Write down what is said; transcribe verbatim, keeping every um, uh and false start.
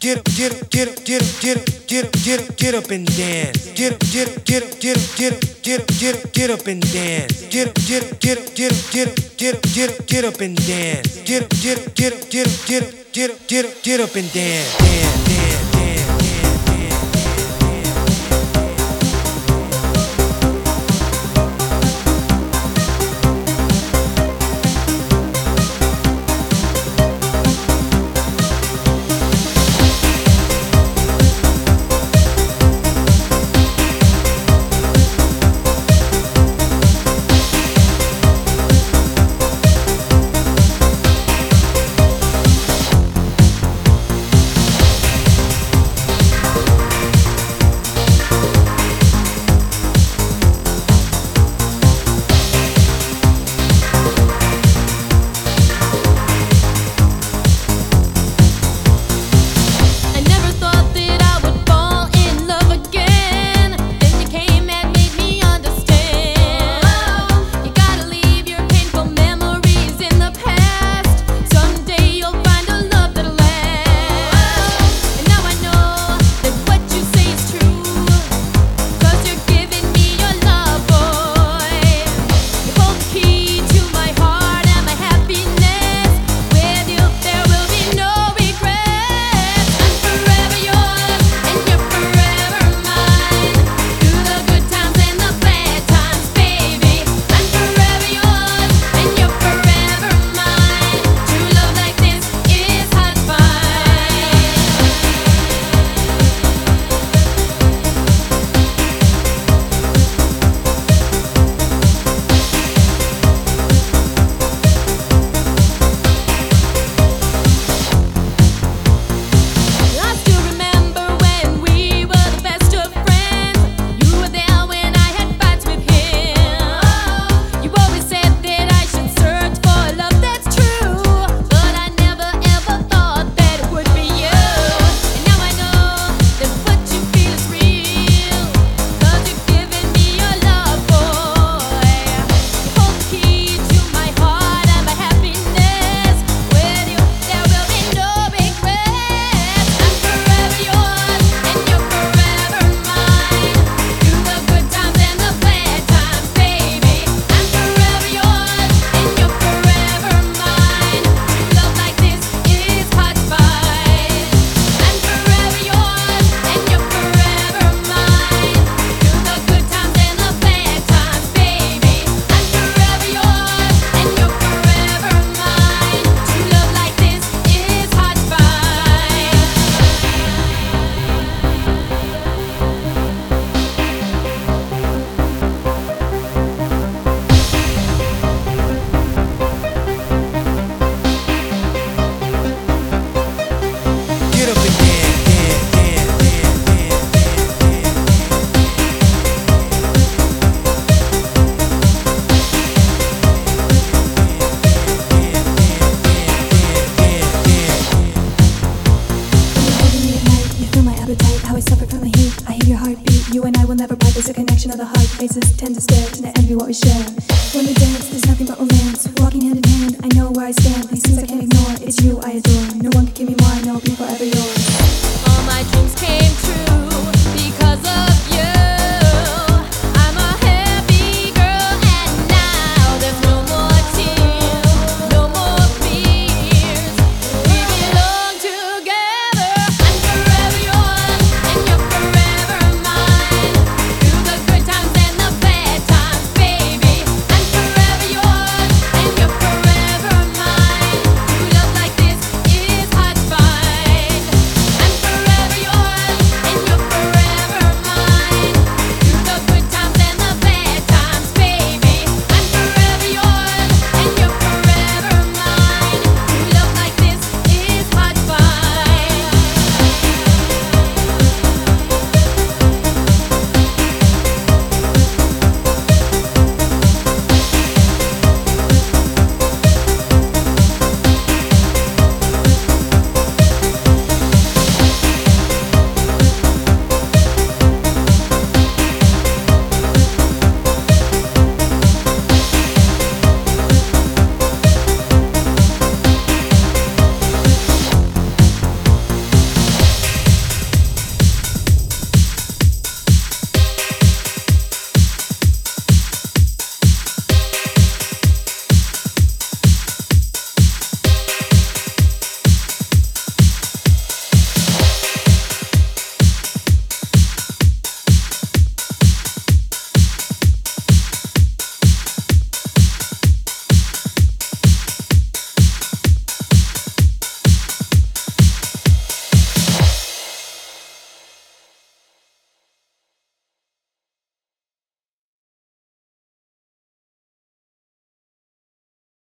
get up, get up, get up, get up, get up, get up, get up, get up and dance. Get up, get up, get up, get up, get up, get up, get up, get up and dance. Get up, get up, get up, get up, get up, get up, get up, get up and dance. Get up, get up, get up, get up, get up, get up, get up, get up and dance. Dance, dance, dance. There's a connection of the heart. Faces tend to stare, tend to envy what we share. When we dance, there's nothing but romance. Walking hand in hand, I know where I stand. These things I can't ignore. It's you I adore. No one